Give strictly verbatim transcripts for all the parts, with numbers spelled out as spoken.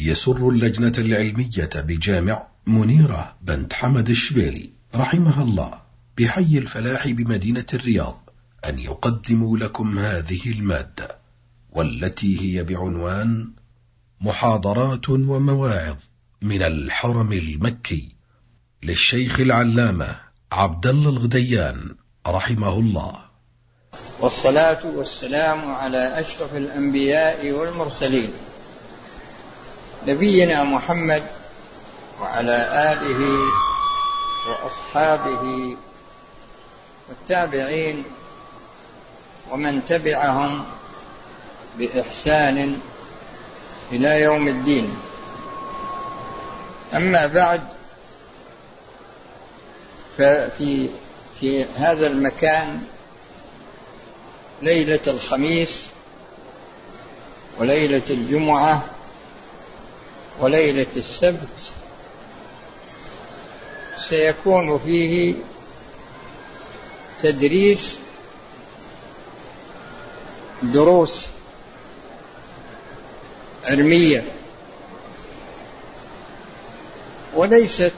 يسر اللجنة العلمية بجامع منيرة بنت حمد الشبيلي رحمها الله بحي الفلاح بمدينة الرياض أن يقدموا لكم هذه المادة، والتي هي بعنوان محاضرات ومواعظ من الحرم المكي للشيخ العلامة عبد الله الغديان رحمه الله. والصلاة والسلام على أشرف الأنبياء والمرسلين نبينا محمد وعلى آله وأصحابه والتابعين ومن تبعهم بإحسان إلى يوم الدين. أما بعد، ففي في هذا المكان ليلة الخميس وليلة الجمعة وليلة السبت سيكون فيه تدريس دروس علمية، وليست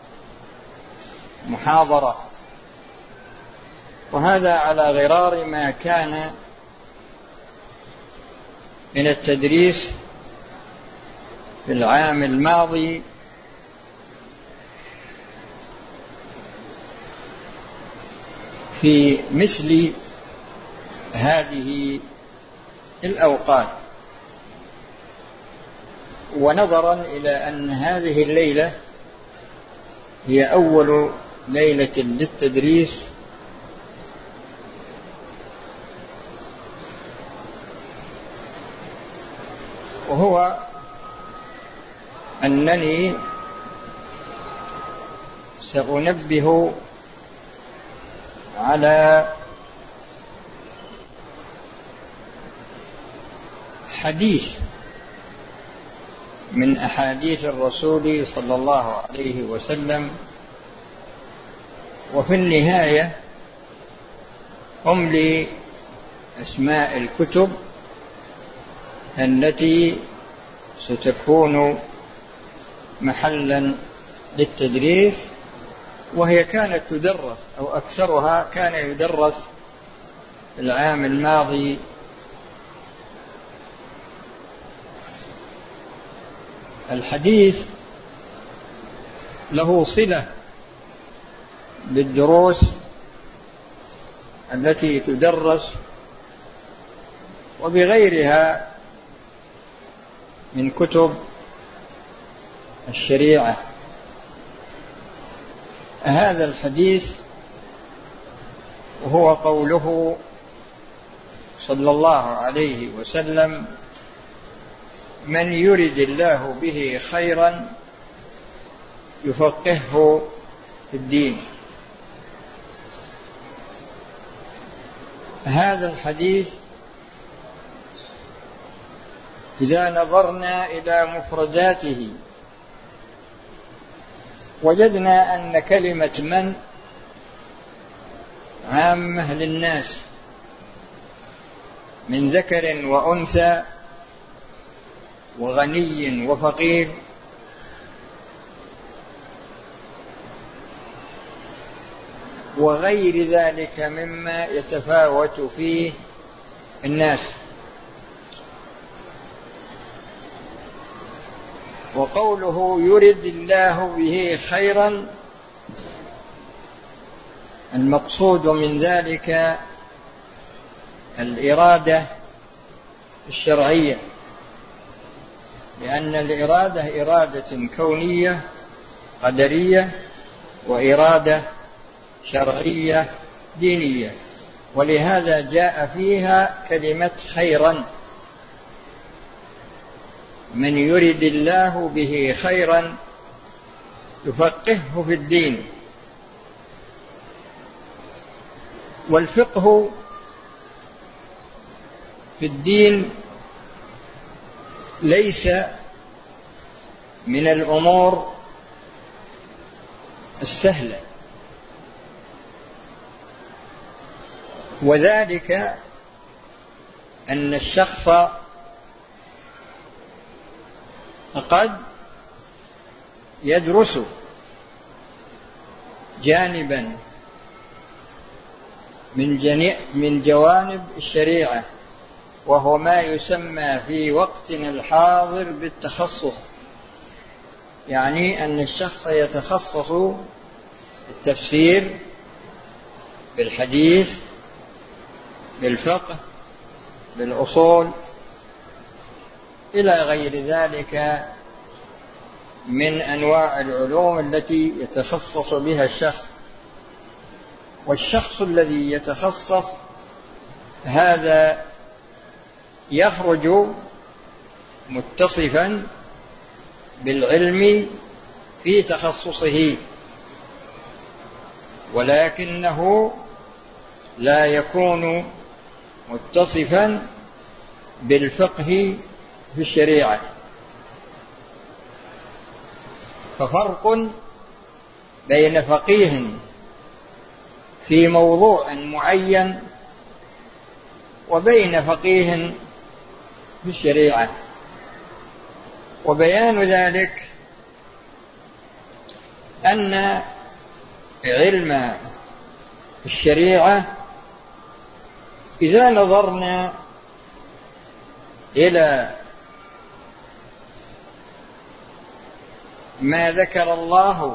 محاضرة، وهذا على غرار ما كان من التدريس في العام الماضي في مثل هذه الأوقات. ونظرا إلى أن هذه الليلة هي أول ليلة للتدريس، وهو أنني سأنبه على حديث من أحاديث الرسول صلى الله عليه وسلم، وفي النهاية أملي أسماء الكتب التي ستكون محلا للتدريس، وهي كانت تدرس أو أكثرها كان يدرس العام الماضي. الحديث له صلة بالدروس التي تدرس وبغيرها من كتب الشريعة. هذا الحديث وهو قوله صلى الله عليه وسلم: من يرد الله به خيرا يفقهه في الدين. هذا الحديث إذا نظرنا إلى مفرداته وجدنا أن كلمة من عامة للناس من ذكر وأنثى وغني وفقير، وغير ذلك مما يتفاوت فيه الناس. وقوله يرد الله به خيرا، المقصود من ذلك الإرادة الشرعية، لأن الإرادة إرادة كونية قدرية وإرادة شرعية دينية، ولهذا جاء فيها كلمة خيرا. من يرد الله به خيرا يفقهه في الدين. والفقه في الدين ليس من الأمور السهلة، وذلك أن الشخص قد يدرس جانبا من, من جوانب الشريعة، وهو ما يسمى في وقتنا الحاضر بالتخصص، يعني أن الشخص يتخصص بالتفسير، بالحديث، بالفقه، بالأصول، إلى غير ذلك من أنواع العلوم التي يتخصص بها الشخص. والشخص الذي يتخصص هذا يخرج متصفا بالعلم في تخصصه، ولكنه لا يكون متصفا بالفقه في الشريعة. ففرق بين فقيه في موضوع معين وبين فقيه في الشريعة. وبيان ذلك أن علم الشريعة إذا نظرنا إلى ما ذكر الله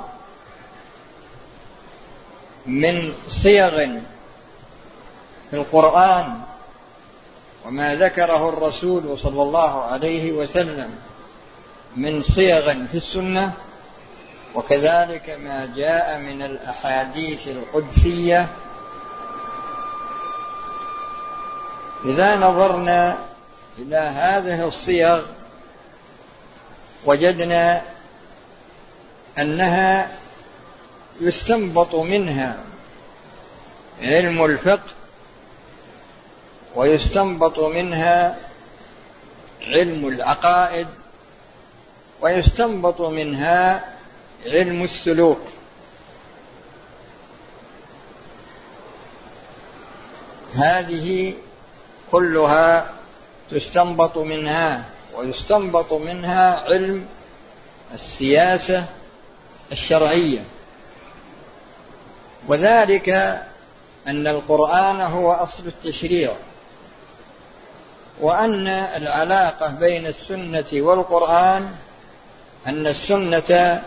من صيغ في القرآن وما ذكره الرسول صلى الله عليه وسلم من صيغ في السنة، وكذلك ما جاء من الأحاديث القدسية، إذا نظرنا إلى هذه الصيغ وجدنا أنها يستنبط منها علم الفقه، ويستنبط منها علم العقائد، ويستنبط منها علم السلوك. هذه كلها تستنبط منها، ويستنبط منها علم السياسة الشرعية. وذلك أن القرآن هو أصل التشريع، وأن العلاقة بين السنة والقرآن أن السنة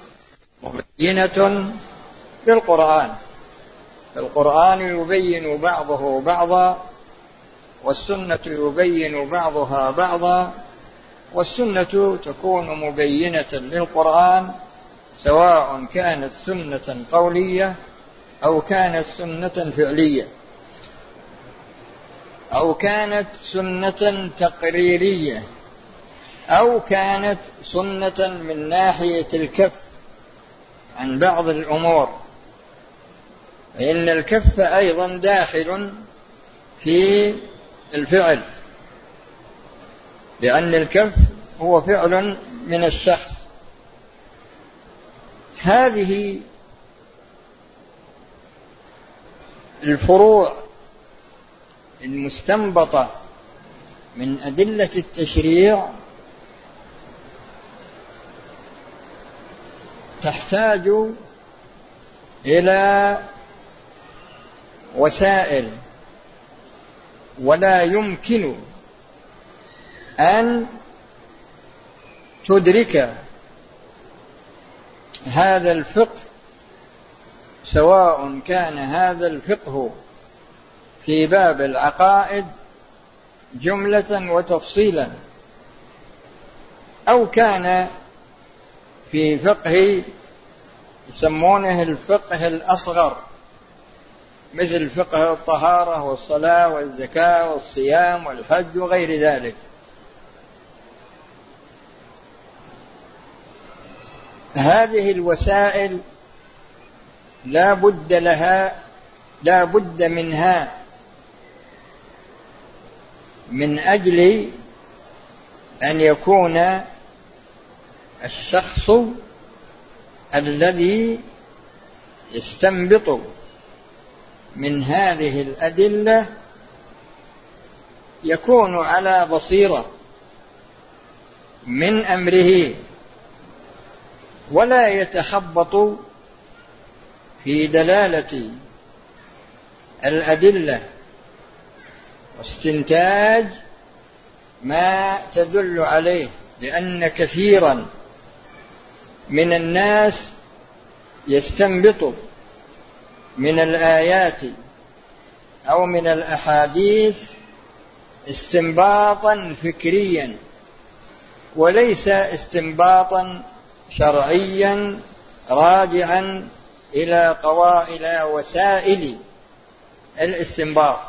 مبينة للقرآن، القرآن يبين بعضه بعضا، والسنة يبين بعضها بعضا، والسنة تكون مبينة للقرآن سواء كانت سنة قولية أو كانت سنة فعلية أو كانت سنة تقريرية أو كانت سنة من ناحية الكف عن بعض الأمور، فإن الكف أيضا داخل في الفعل، لأن الكف هو فعل من الشخص. هذه الفروع المستنبطة من أدلة التشريع تحتاج إلى وسائل، ولا يمكن أن تدرك هذا الفقه، سواء كان هذا الفقه في باب العقائد جملة وتفصيلا، أو كان في فقه يسمونه الفقه الأصغر، مثل فقه الطهارة والصلاة والزكاة والصيام والحج وغير ذلك. هذه الوسائل لا بد لها لا بد منها من أجل أن يكون الشخص الذي يستنبط من هذه الأدلة يكون على بصيرة من أمره، ولا يتخبط في دلالة الأدلة واستنتاج ما تدل عليه، لأن كثيرا من الناس يستنبط من الآيات أو من الأحاديث استنباطا فكريا، وليس استنباطا شرعيا راجعا إلى قواعد وسائل الاستنباط،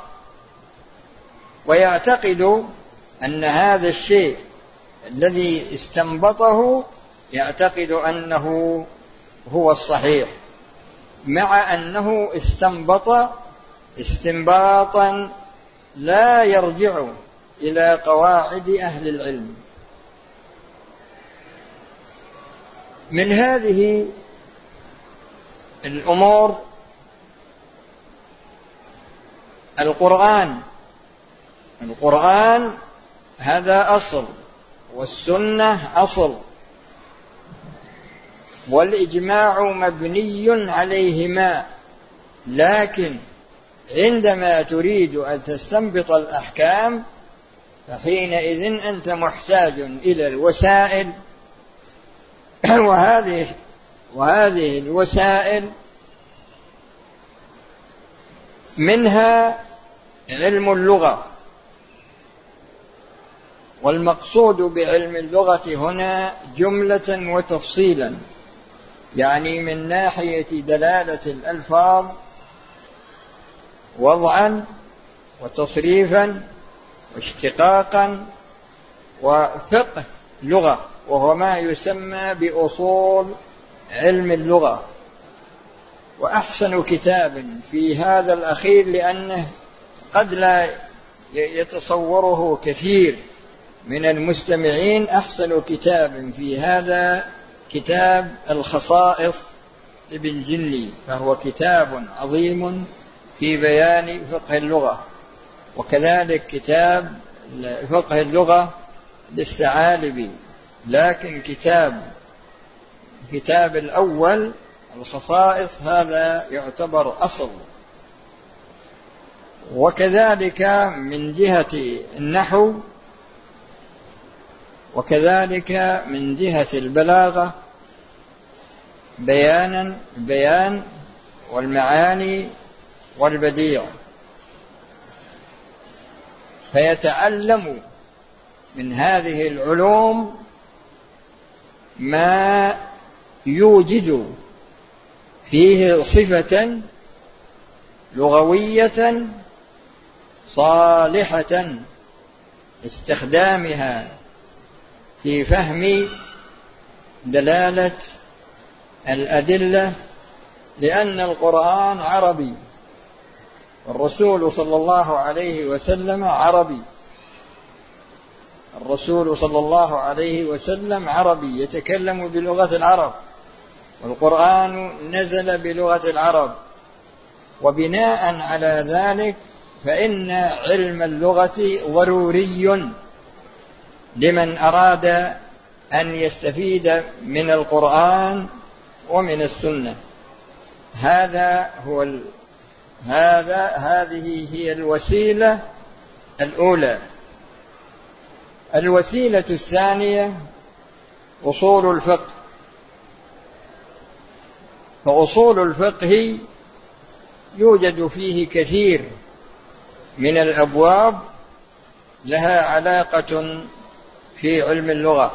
ويعتقد أن هذا الشيء الذي استنبطه يعتقد أنه هو الصحيح، مع أنه استنبط استنباطا لا يرجع إلى قواعد أهل العلم. من هذه الأمور القرآن القرآن هذا أصل، والسنة أصل، والإجماع مبني عليهما، لكن عندما تريد أن تستنبط الأحكام فحينئذ أنت محتاج إلى الوسائل، وهذه وهذه الوسائل منها علم اللغة. والمقصود بعلم اللغة هنا جملة وتفصيلا، يعني من ناحية دلالة الألفاظ وضعا وتصريفا واشتقاقا وفقه لغة، وهو ما يسمى بأصول علم اللغة. وأحسن كتاب في هذا الأخير، لأنه قد لا يتصوره كثير من المستمعين، أحسن كتاب في هذا كتاب الخصائص لابن جلي، فهو كتاب عظيم في بيان فقه اللغة. وكذلك كتاب فقه اللغة للثعالبي، لكن كتاب كتاب الأول الخصائص هذا يعتبر أصل. وكذلك من جهة النحو، وكذلك من جهة البلاغة بيانا بيان والمعاني والبديع، فيتعلم من هذه العلوم ما يوجد فيه صفة لغوية صالحة استخدامها في فهم دلالة الأدلة، لأن القرآن عربي، والرسول صلى الله عليه وسلم عربي الرسول صلى الله عليه وسلم عربي يتكلم بلغة العرب، والقرآن نزل بلغة العرب. وبناء على ذلك فإن علم اللغة ضروري لمن أراد أن يستفيد من القرآن ومن السنة. هذا هو ال... هذا هذه هي الوسيلة الأولى. الوسيلة الثانية أصول الفقه. فأصول الفقه يوجد فيه كثير من الأبواب لها علاقة في علم اللغة،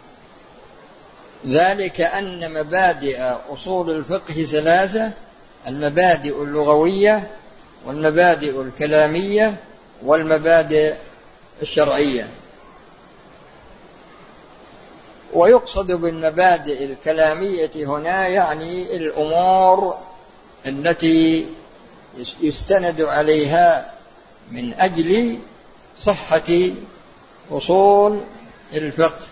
ذلك أن مبادئ أصول الفقه ثلاثة: المبادئ اللغوية، والمبادئ الكلامية، والمبادئ الشرعية. ويقصد بالمبادئ الكلامية هنا يعني الأمور التي يستند عليها من أجل صحة أصول الفقه،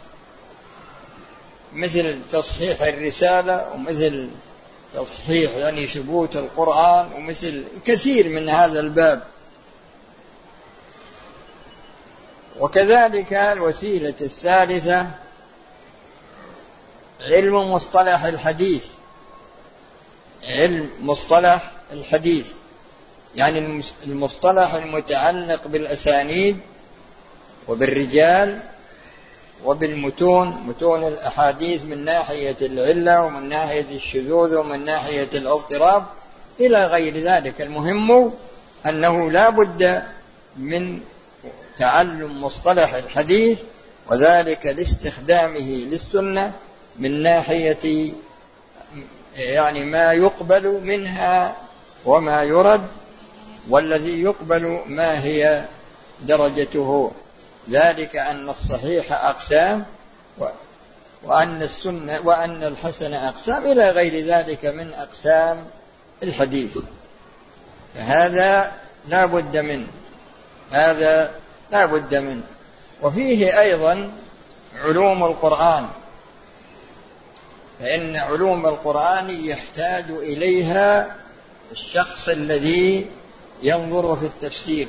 مثل تصحيح الرسالة، ومثل تصحيح يعني ثبوت القرآن، ومثل كثير من هذا الباب. وكذلك الوسيلة الثالثة علم مصطلح الحديث، علم مصطلح الحديث يعني المصطلح المتعلق بالأسانيد وبالرجال وبالمتون، متون الأحاديث من ناحية العلة ومن ناحية الشذوذ ومن ناحية الاضطراب إلى غير ذلك. المهم أنه لا بد من تعلم مصطلح الحديث، وذلك لاستخدامه للسنة من ناحية يعني ما يقبل منها وما يرد، والذي يقبل ما هي درجته، ذلك أن الصحيح أقسام وأن السنة وأن الحسن أقسام إلى غير ذلك من أقسام الحديث. فهذا لا بد منه، هذا لا بد منه. وفيه أيضا علوم القرآن، فإن علوم القرآن يحتاج إليها الشخص الذي ينظر في التفسير،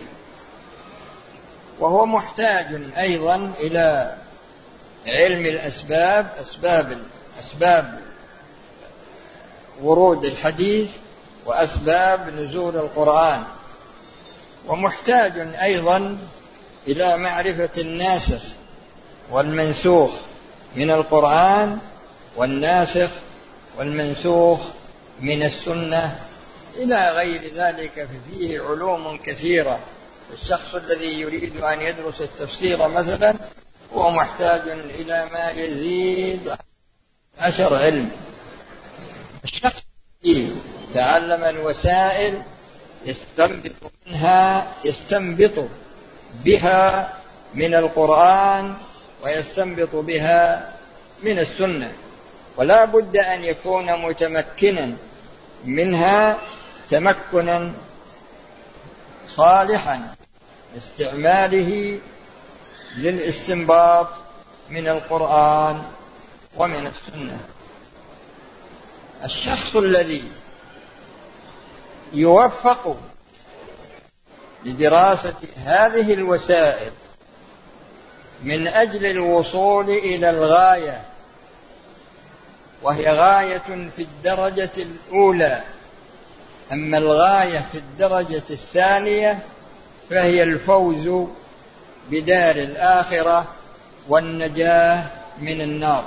وهو محتاج أيضا إلى علم الأسباب، أسباب أسباب ورود الحديث وأسباب نزول القرآن، ومحتاج أيضا إلى معرفة الناسخ والمنسوخ من القرآن والناسخ والمنسوخ من السنة إلى غير ذلك. ففيه علوم كثيرة. الشخص الذي يريد أن يدرس التفسير مثلا هو محتاج إلى ما يزيد عشر علم. الشخص الذي تعلم الوسائل يستنبط منها يستنبط بها من القرآن ويستنبط بها من السنة، ولا بد أن يكون متمكنا منها تمكنا صالحا لاستعماله للاستنباط من القرآن ومن السنة. الشخص الذي يوفق لدراسة هذه الوسائل من أجل الوصول إلى الغاية، وهي غاية في الدرجة الأولى، أما الغاية في الدرجة الثانية فهي الفوز بدار الآخرة والنجاة من النار.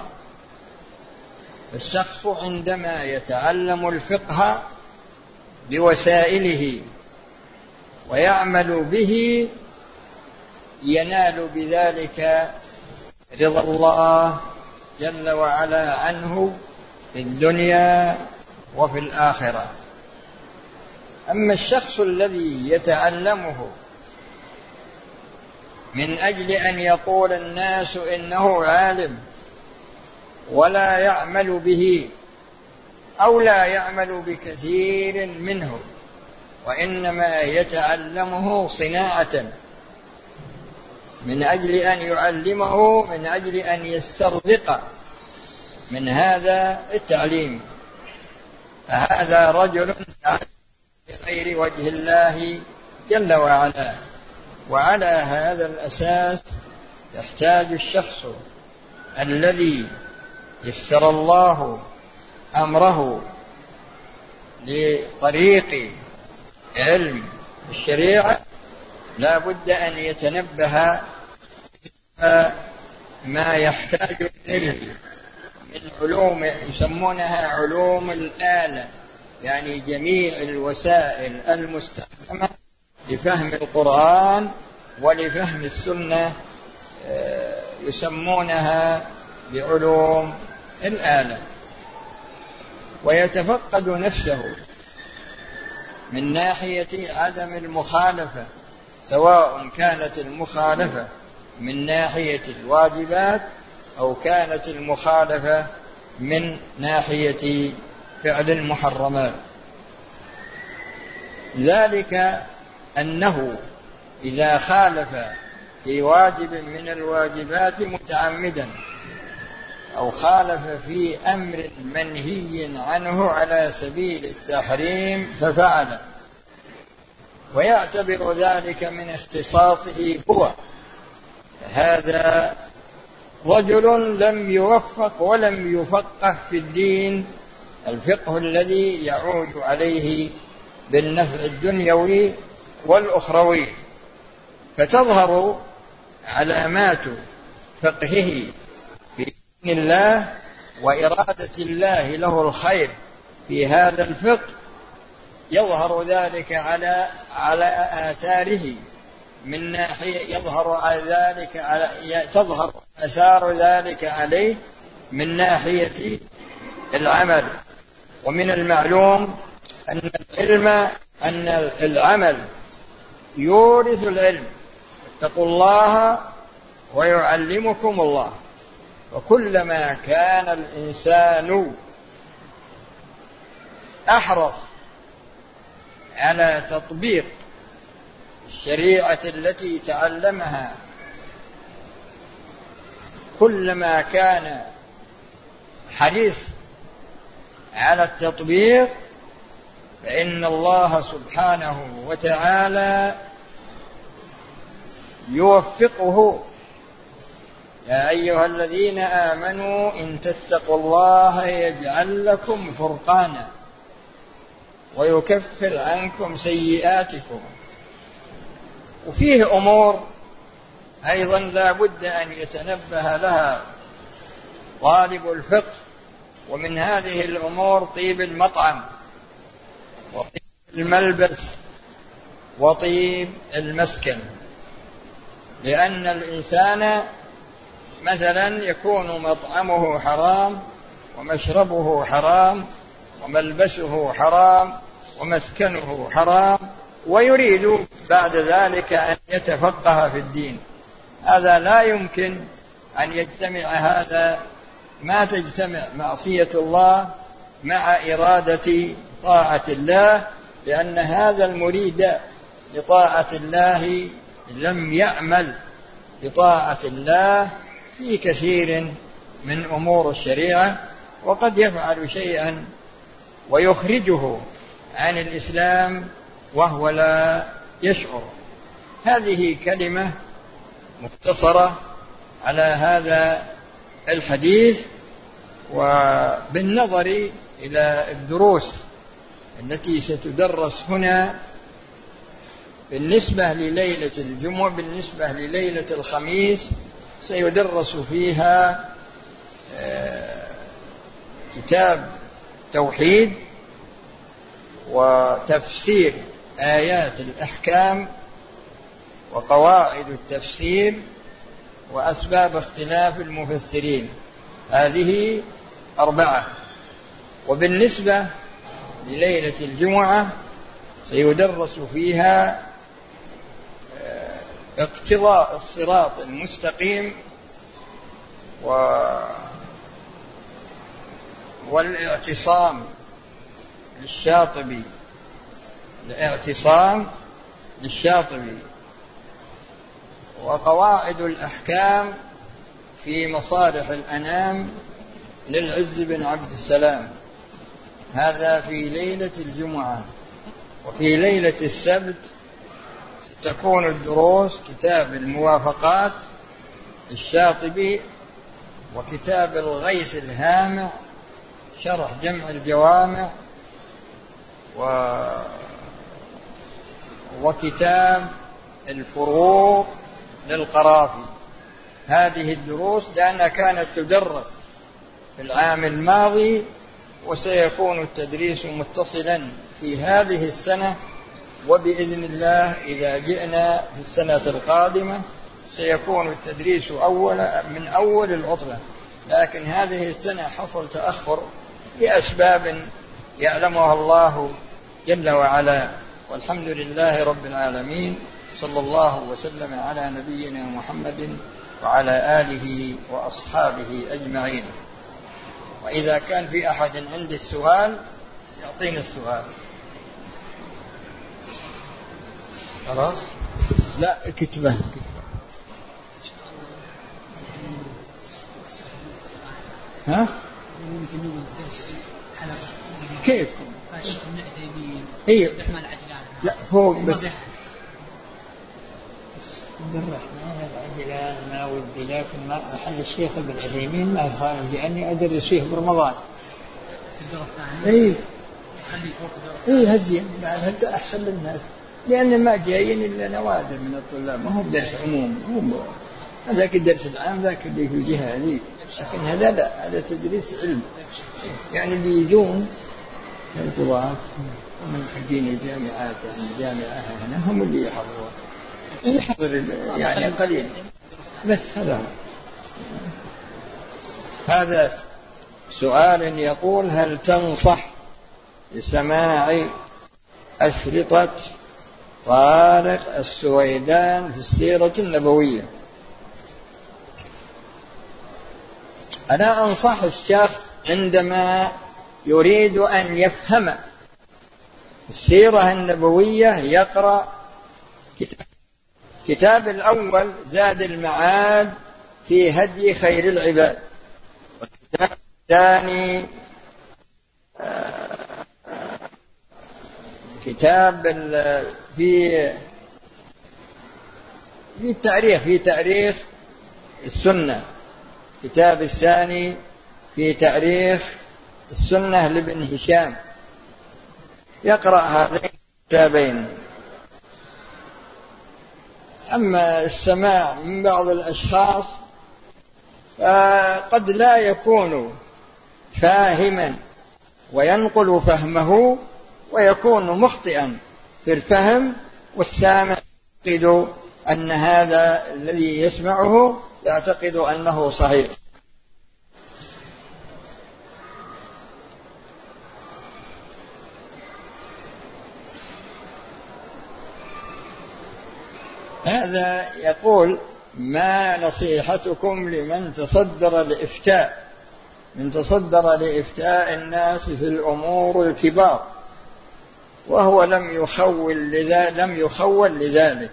الشخص عندما يتعلم الفقه بوسائله ويعمل به ينال بذلك رضا الله جل وعلا عنه في الدنيا وفي الآخرة. أما الشخص الذي يتعلمه من أجل أن يقول الناس إنه عالم ولا يعمل به أو لا يعمل بكثير منه، وإنما يتعلمه صناعة من أجل أن يعلمه، من أجل أن يسترزق من هذا التعليم، فهذا رجل بغير وجه الله جل وعلا. وعلى هذا الأساس يحتاج الشخص الذي يسر الله أمره لطريق علم الشريعة لا بد أن يتنبه ما يحتاج إليه من علوم يسمونها علوم الآلة، يعني جميع الوسائل المستخدمة لفهم القرآن ولفهم السنة يسمونها بعلوم الآلة، ويتفقد نفسه من ناحية عدم المخالفة، سواء كانت المخالفة من ناحية الواجبات أو كانت المخالفة من ناحية فعل المحرمات. ذلك أنه إذا خالف في واجب من الواجبات متعمدا أو خالف في أمر منهي عنه على سبيل التحريم ففعل، ويعتبر ذلك من اختصاصه هو، هذا رجل لم يوفق ولم يفقه في الدين الفقه الذي يعود عليه بالنفع الدنيوي والأخروي، فتظهر علامات فقهه في دين الله وإرادة الله له الخير في هذا الفقه، يظهر ذلك على على آثاره من ناحية يظهر ذلك على تظهر آثار ذلك عليه من ناحية العمل. ومن المعلوم أن العلم أن العمل يورث العلم، اتقوا الله ويعلمكم الله. وكلما كان الإنسان أحرص على تطبيق الشريعة التي تعلمها، كلما كان حريص على التطبيق، فإن الله سبحانه وتعالى يوفقه. يا أيها الذين آمنوا إن تتقوا الله يجعل لكم فرقانا ويكفر عنكم سيئاتكم. وفيه أمور أيضا لا بد أن يتنبه لها طالب الفقه، ومن هذه الأمور طيب المطعم وطيب الملبس وطيب المسكن. لأن الإنسان مثلا يكون مطعمه حرام ومشربه حرام وملبسه حرام ومسكنه حرام، ويريد بعد ذلك أن يتفقه في الدين. هذا لا يمكن أن يجتمع، هذا ما تجتمع معصية الله مع إرادة طاعة الله، لأن هذا المريد لطاعة الله لم يعمل لطاعة الله في كثير من أمور الشريعة، وقد يفعل شيئا ويخرجه عن الإسلام وهو لا يشعر. هذه كلمة مختصرة على هذا الحديث. وبالنظر إلى الدروس التي ستدرس هنا بالنسبة لليلة الجمعة، بالنسبة لليلة الخميس سيدرس فيها كتاب توحيد وتفسير آيات الأحكام وقواعد التفسير وأسباب اختلاف المفسرين، هذه أربعة. وبالنسبة لليلة الجمعة سيدرس فيها اقتضاء الصراط المستقيم و والاعتصام للشاطبي الاعتصام للشاطبي وقواعد الأحكام في مصالح الأنام للعز بن عبد السلام، هذا في ليلة الجمعة. وفي ليلة السبت ستكون الدروس كتاب الموافقات للشاطبي، وكتاب الغيث الهامع شرح جمع الجوامع، و... وكتاب الفروق للقرافي. هذه الدروس لأنها كانت تدرس في العام الماضي، وسيكون التدريس متصلا في هذه السنة، وبإذن الله إذا جئنا في السنة القادمة سيكون التدريس أول من أول العطلة. لكن هذه السنة حصل تأخر لأسباب يعلمها الله جل وعلا، والحمد لله رب العالمين. صلى الله وسلم على نبينا محمد وعلى آله وأصحابه أجمعين. وإذا كان في أحد عنده السؤال يعطينا السؤال. خلاص؟ لا كتبه ها؟ كيف؟ ايه لا فوق بس عبد الرحمن العجلان ما ودي، لكن ما أحل الشيخ ابن عثيمين ما يخالف لأني أدرس فيه برمضان. إيه إيه هزين بعد هذا أحسن للناس، لأن ما جايين إلا نوادر من الطلاب، ما هو درس عموم، هذاك الدرس العام ذاك اللي في الجهة هذه، لكن هذا لا، هذا تدريس علم. يعني اللي يجون من القضاة ومن حقين الجامعات، يعني الجامعة هنا هم اللي يحضرون، يحضر يعني قليل بس. هذا هذا سؤال يقول: هل تنصح بسماع أشرطة طارق السويدان في السيرة النبوية؟ أنا أنصح الشخص عندما يريد أن يفهم السيرة النبوية يقرأ كتاب كتاب الأول زاد المعاد في هدي خير العباد، والكتاب الثاني كتاب في في التاريخ في تاريخ السنة، الكتاب الثاني في تاريخ السنة لابن هشام، يقرأ هذين الكتابين. أما السماع من بعض الأشخاص فقد لا يكون فاهما وينقل فهمه ويكون مخطئا في الفهم، والسامع يعتقد أن هذا الذي يسمعه يعتقد أنه صحيح. هذا يقول: ما نصيحتكم لمن تصدر لإفتاء من تصدر لإفتاء الناس في الأمور الكبار وهو لم يخول لذلك لم يخول لذلك؟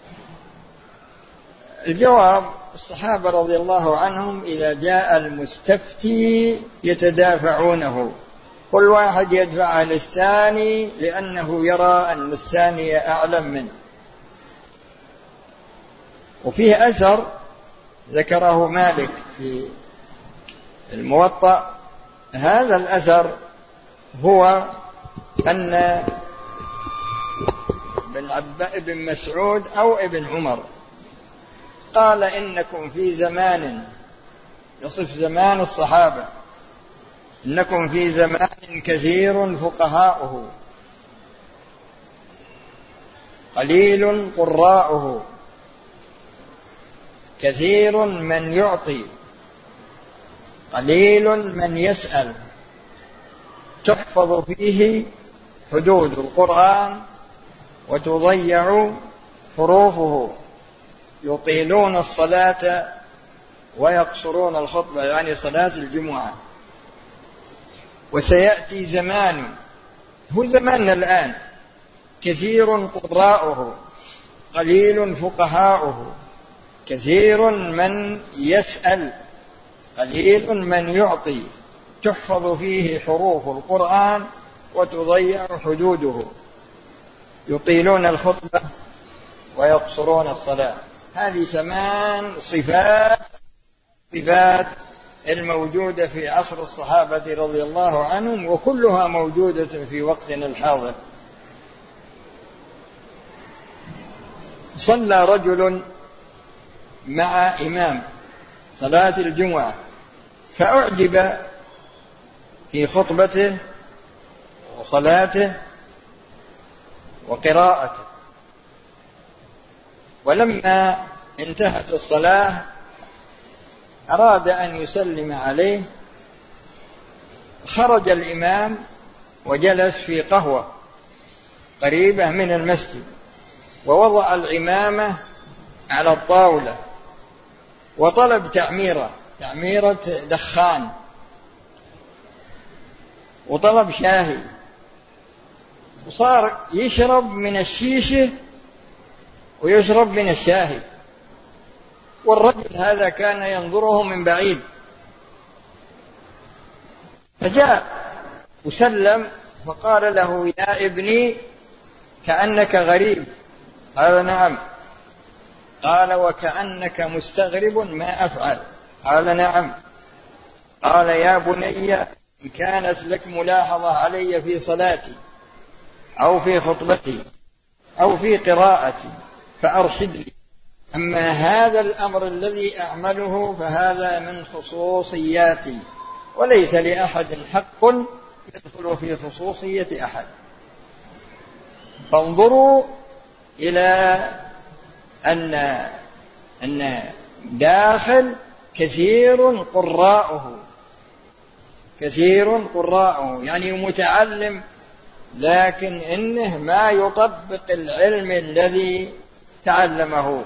الجواب: الصحابة رضي الله عنهم إذا جاء المستفتي يتدافعونه، كل واحد يدفع للثاني لأنه يرى أن الثاني أعلم منه. وفيه أثر ذكره مالك في الموطأ، هذا الأثر هو أن ابن مسعود أو ابن عمر قال: إنكم في زمان، يصف زمان الصحابة، إنكم في زمان كثير فقهاؤه قليل قراؤه، كثير من يعطي قليل من يسأل، تحفظ فيه حدود القرآن وتضيع حروفه، يطيلون الصلاة ويقصرون الخطبة، يعني صلاة الجمعة. وسيأتي زمان، هو زماننا الآن، كثير قراؤه قليل فقهاؤه، كثير من يسأل قليل من يعطي، تحفظ فيه حروف القرآن وتضيع حدوده، يطيلون الخطبة ويقصرون الصلاة. هذه ثمان صفات صفات الموجودة في عصر الصحابة رضي الله عنهم، وكلها موجودة في وقتنا الحاضر. صلى رجل مع إمام صلاة الجمعة فأعجب في خطبته وصلاته وقراءته، ولما انتهت الصلاة أراد أن يسلم عليه، خرج الإمام وجلس في قهوة قريبة من المسجد، ووضع العمامة على الطاولة وطلب تعميرة تعميرة دخان، وطلب شاهي، وصار يشرب من الشيشة ويشرب من الشاهي، والرجل هذا كان ينظره من بعيد، فجاء وسلم فقال له: يا ابني كأنك غريب. قال: نعم. قال وكأنك مستغرب ما أفعل. قال نعم. قال يا بني إن كانت لك ملاحظة علي في صلاتي أو في خطبتي أو في قراءتي فأرشدني، أما هذا الأمر الذي أعمله فهذا من خصوصياتي وليس لأحد حق يدخل في خصوصية أحد. فانظروا إلى أن أن داخل كثير قراءه كثير قراءه يعني متعلم، لكن إنه ما يطبق العلم الذي تعلمه.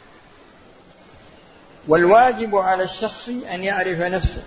والواجب على الشخص أن يعرف نفسه.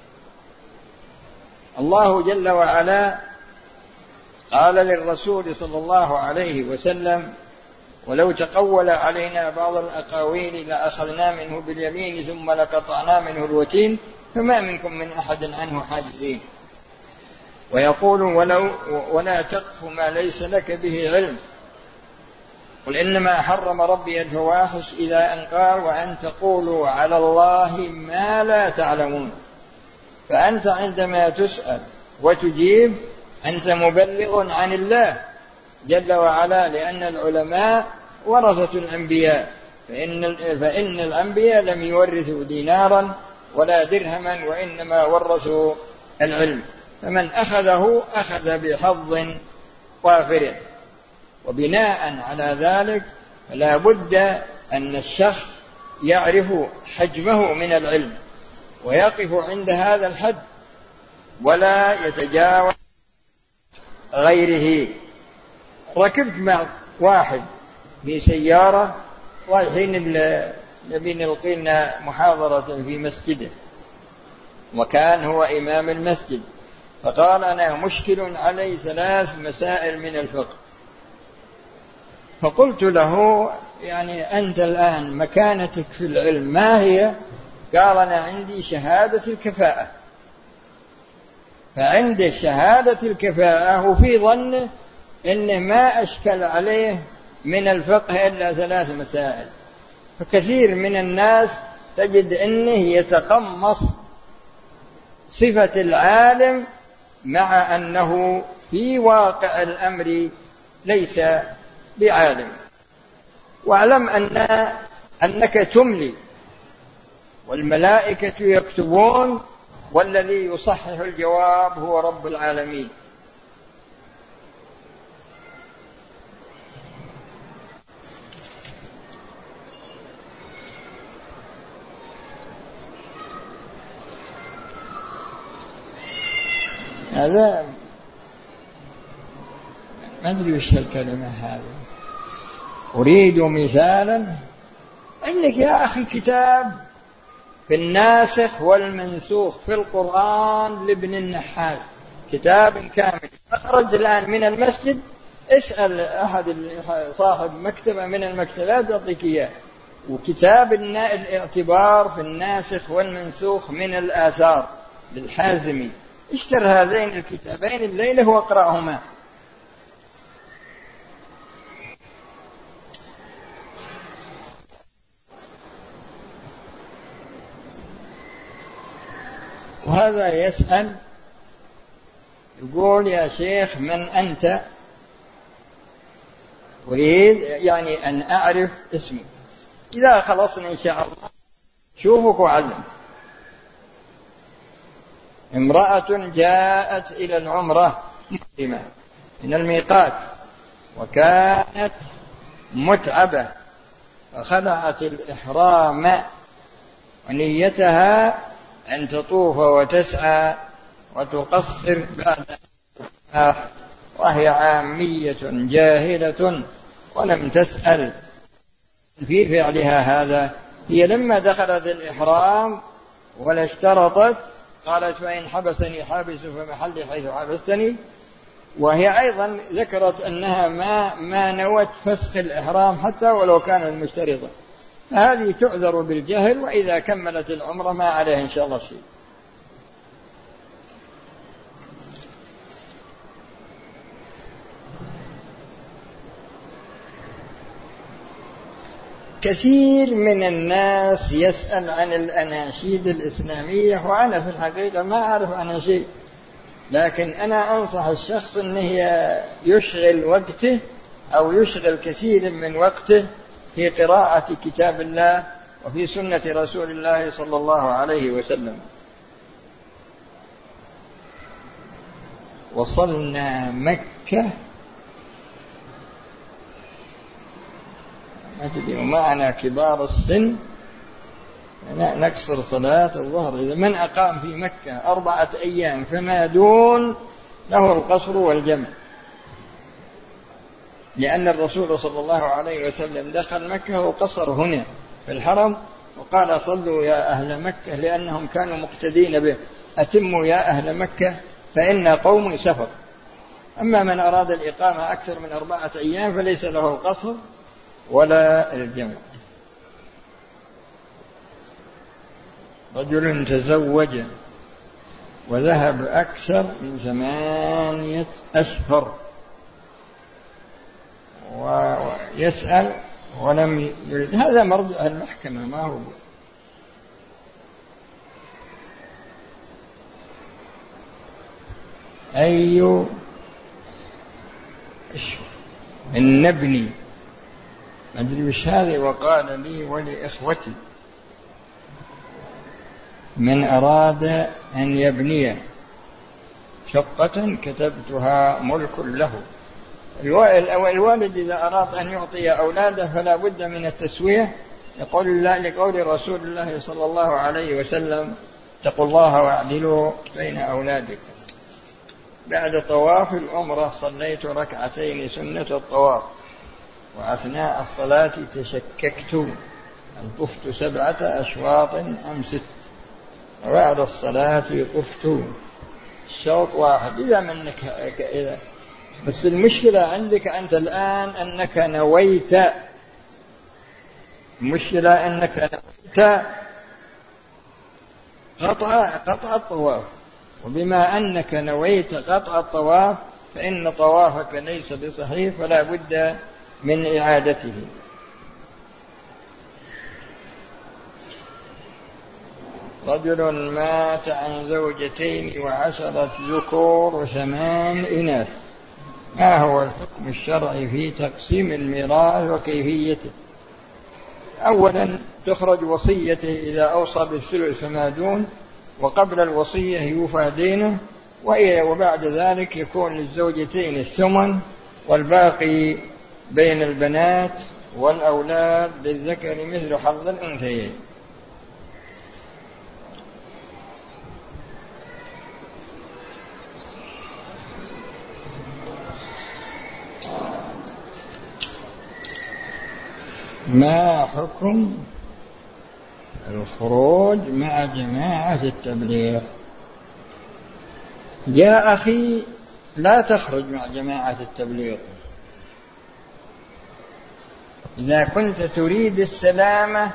الله جل وعلا قال للرسول صلى الله عليه وسلم ولو تقول علينا بعض الأقاويل لأخذنا منه باليمين ثم لقطعنا منه الوتين فما منكم من أحد عنه حاجزين. ويقول ولو ولا تقف ما ليس لك به علم، قل إنما حرم ربي الفواحش إذا أن قال وأن تقولوا على الله ما لا تعلمون. فأنت عندما تسأل وتجيب أنت مبلغ عن الله جل وعلا، لأن العلماء ورثة الأنبياء، فإن, فإن الأنبياء لم يورثوا دينارا ولا درهما وإنما ورثوا العلم، فمن أخذه أخذ بحظ وافر. وبناء على ذلك فلا بد أن الشخص يعرف حجمه من العلم ويقف عند هذا الحد ولا يتجاوز غيره. ركبت مع واحد في سيارة رايحين نبي نلقي لنا محاضرة في مسجده، وكان هو إمام المسجد، فقال أنا مشكل علي ثلاث مسائل من الفقه. فقلت له يعني أنت الآن مكانتك في العلم ما هي؟ قال أنا عندي شهادة الكفاءة. فعند شهادة الكفاءة وفي ظنه إنه ما أشكل عليه من الفقه إلا ثلاث مسائل. فكثير من الناس تجد إنه يتقمص صفة العالم مع أنه في واقع الأمر ليس بعالم. واعلم أن أنك تملي والملائكة يكتبون والذي يصحح الجواب هو رب العالمين. هذا ما أدري وش الكلمة هذه. أريد مثالا. عندك يا أخي كتاب في الناسخ والمنسوخ في القرآن لابن النحاس، كتاب كامل أخرج الآن من المسجد. اسأل أحد صاحب مكتبة من المكتبات يعطيك إياه. وكتاب الاعتبار في الناسخ والمنسوخ من الآثار للحازمي. اشتر هذين الكتابين الليلة واقرأهما. وهذا يسأل يقول يا شيخ من أنت؟ أريد يعني أن أعرف اسمي. إذا خلصنا إن شاء الله شوفك وعلم. امرأة جاءت إلى العمرة محرمة من الميقات وكانت متعبة فخلعت الإحرام ونيتها أن تطوف وتسعى وتقصر بعد النكاح، وهي عامية جاهلة ولم تسأل في فعلها هذا. هي لما دخلت الإحرام ولا اشترطت قالت فإن حبسني حابس فمحلي حيث حبستني. وهي أيضا ذكرت أنها ما, ما نوت فسخ الإحرام حتى ولو كانت مشترطة. هذه تعذر بالجهل، وإذا كملت العمرة ما عليها إن شاء الله شيء. كثير من الناس يسأل عن الأناشيد الإسلامية، وأنا في الحقيقة ما أعرف عنها شيء، لكن أنا أنصح الشخص أنه يشغل وقته أو يشغل كثير من وقته في قراءة كتاب الله وفي سنة رسول الله صلى الله عليه وسلم. وصلنا مكة ومعنا كبار السن نكسر صلاة الظهر. إذا من أقام في مكة أربعة أيام فما دون له القصر والجمع، لأن الرسول صلى الله عليه وسلم دخل مكة وقصر هنا في الحرم وقال صلوا يا أهل مكة، لأنهم كانوا مقتدين به، أتموا يا أهل مكة فإن قوم سفر. أما من أراد الإقامة أكثر من أربعة أيام فليس له القصر ولا الجمع. رجل تزوج وذهب أكثر من ثمانية أشهر ويسأل ولم يرد، هذا مرجع المحكمة ما هو. أي النبني أدري وش هذه. وقال لي ولإخوتي من أراد أن يبني شقة كتبتها ملك له. الوالد إذا أراد أن يعطي أولاده فلا بد من التسوية، يقول الله لقول رسول الله صلى الله عليه وسلم اتقوا الله واعدلوا بين أولادكم. بعد طواف العمرة صليت ركعتين سنة الطواف، وأثناء الصلاة تشككت هل طفت سبعة أشواط أم ست، وبعد الصلاة طفت الشوط واحد. إذا منك إذا بس المشكلة عندك أنت الآن أنك نويت، المشكلة أنك نويت قطع قطع الطواف، وبما أنك نويت قطع الطواف فإن طوافك ليس بصحيح فلا بد من إعادته. رجل مات عن زوجتين وعشرة ذكور وثمان إناث، ما هو الحكم الشرعي في تقسيم الميراث وكيفيته؟ أولا تخرج وصيته إذا أوصى بالثلث فما دون، وقبل الوصية يوفى دينه، وبعد ذلك يكون للزوجتين الثمن، والباقي بين البنات والأولاد للذكر مثل حظ الأنثيين. ما حكم الخروج مع جماعة التبليغ؟ يا أخي لا تخرج مع جماعة التبليغ. إذا كنت تريد السلامة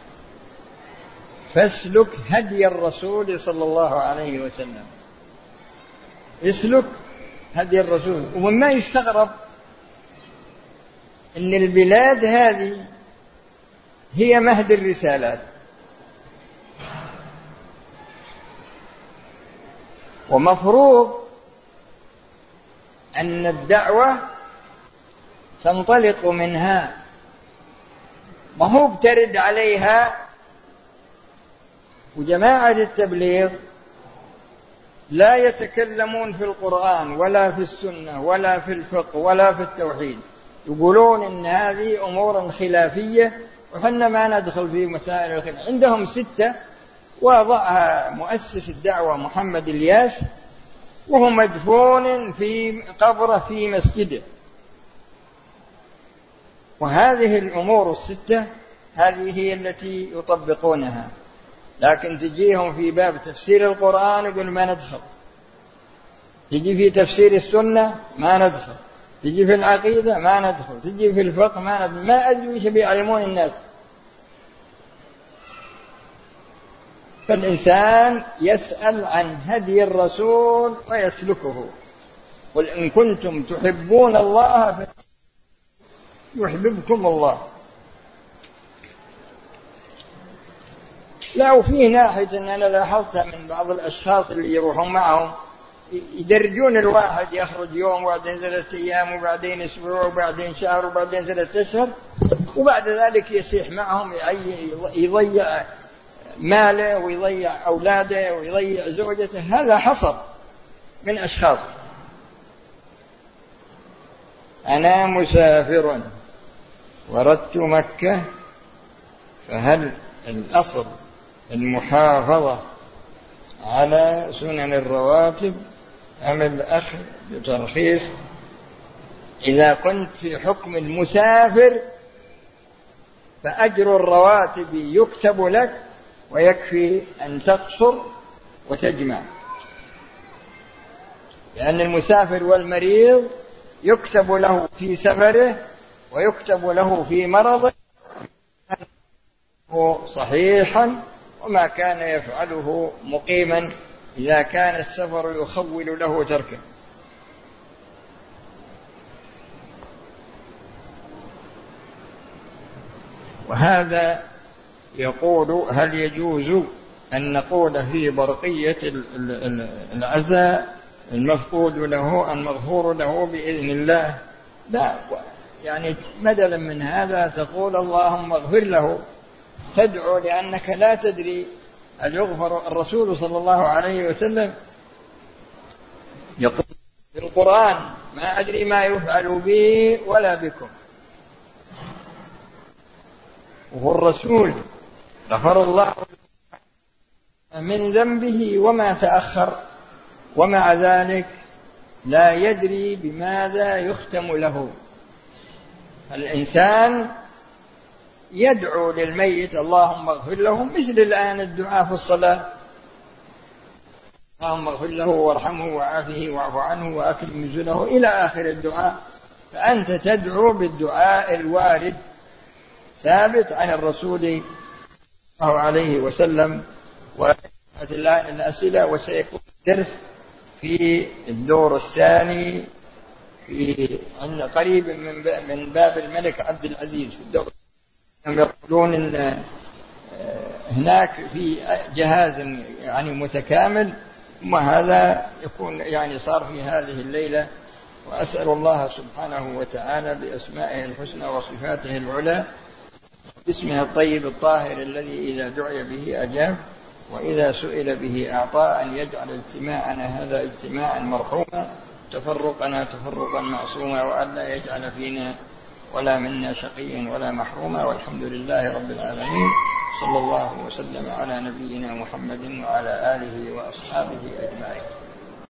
فاسلك هدي الرسول صلى الله عليه وسلم، اسلك هدي الرسول. ومما يستغرب أن البلاد هذه هي مهد الرسالات، ومفروض أن الدعوة تنطلق منها، ما هو بترد عليها. وجماعة التبليغ لا يتكلمون في القرآن ولا في السنة ولا في الفقه ولا في التوحيد، يقولون إن هذه أمور خلافية وحنا ما ندخل في مسائل الخلاف. عندهم ستة وضعها مؤسس الدعوة محمد الياس، وهو مدفون في قبره في مسجده. وهذه الأمور الستة هذه هي التي يطبقونها، لكن تجيهم في باب تفسير القرآن يقول ما ندخل، تجي في تفسير السنة ما ندخل، تجي في العقيدة ما ندخل، تجي في الفقه ما ندخل. ما أدري وش بيعلمون الناس. فالإنسان يسأل عن هدي الرسول ويسلكه. قل إن كنتم تحبون الله فيحببكم الله. لا، وفي ناحية أن أنا لاحظتها من بعض الأشخاص اللي يروحون معهم يدرجون الواحد، يخرج يوم وبعدين ثلاثة أيام وبعدين أسبوع وبعدين شهر وبعدين ثلاثة أشهر، وبعد ذلك يصيح معهم يضيع ماله ويضيع أولاده ويضيع زوجته. هذا حصل من أشخاص. أنا مسافر وردت مكة، فهل الأصل المحافظة على سنن الرواتب أم الأخذ بترخيص؟ إذا كنت في حكم المسافر فأجر الرواتب يكتب لك ويكفي أن تقصر وتجمع، لأن المسافر والمريض يكتب له في سفره ويكتب له في مرضه صحيحا، وما كان يفعله مقيما إذا كان السفر يخول له تركه. وهذا يقول: هل يجوز أن نقول في برقية العزاء المفقود له المغفور له بإذن الله؟ لا، يعني بدلا من هذا تقول اللهم اغفر له، تدعو لأنك لا تدري أن يغفر. الرسول صلى الله عليه وسلم يقول في القرآن: ما أدري ما يفعل بي ولا بكم. وهو الرسول غفر الله من ذنبه وما تأخر، ومع ذلك لا يدري بماذا يختم له. الإنسان يدعو للميت اللهم اغفر له، مثل الآن الدعاء في الصلاة: اللهم اغفر له وارحمه وعافه واعف عنه وأكرم نزله إلى آخر الدعاء. فأنت تدعو بالدعاء الوارد ثابت عن الرسول صلى الله عليه وسلم. الآن الأسئلة، وسيكون الدرس في الدور الثاني في قريب من باب الملك عبد العزيز. في الدور يقولون إن هناك في جهاز يعني متكامل، وهذا يكون يعني صار في هذه الليلة. وأسأل الله سبحانه وتعالى بأسمائه الحسنى وصفاته العلى، باسمه الطيب الطاهر الذي إذا دعي به أجاب وإذا سئل به أعطى، أن يجعل اجتماعنا هذا اجتماعا مرحوما، تفرقنا تفرقا معصوما، وأن لا يجعل فينا ولا منا شقيا ولا محروما. والحمد لله رب العالمين، صلى الله وسلم على نبينا محمد وعلى آله وأصحابه أجمعين.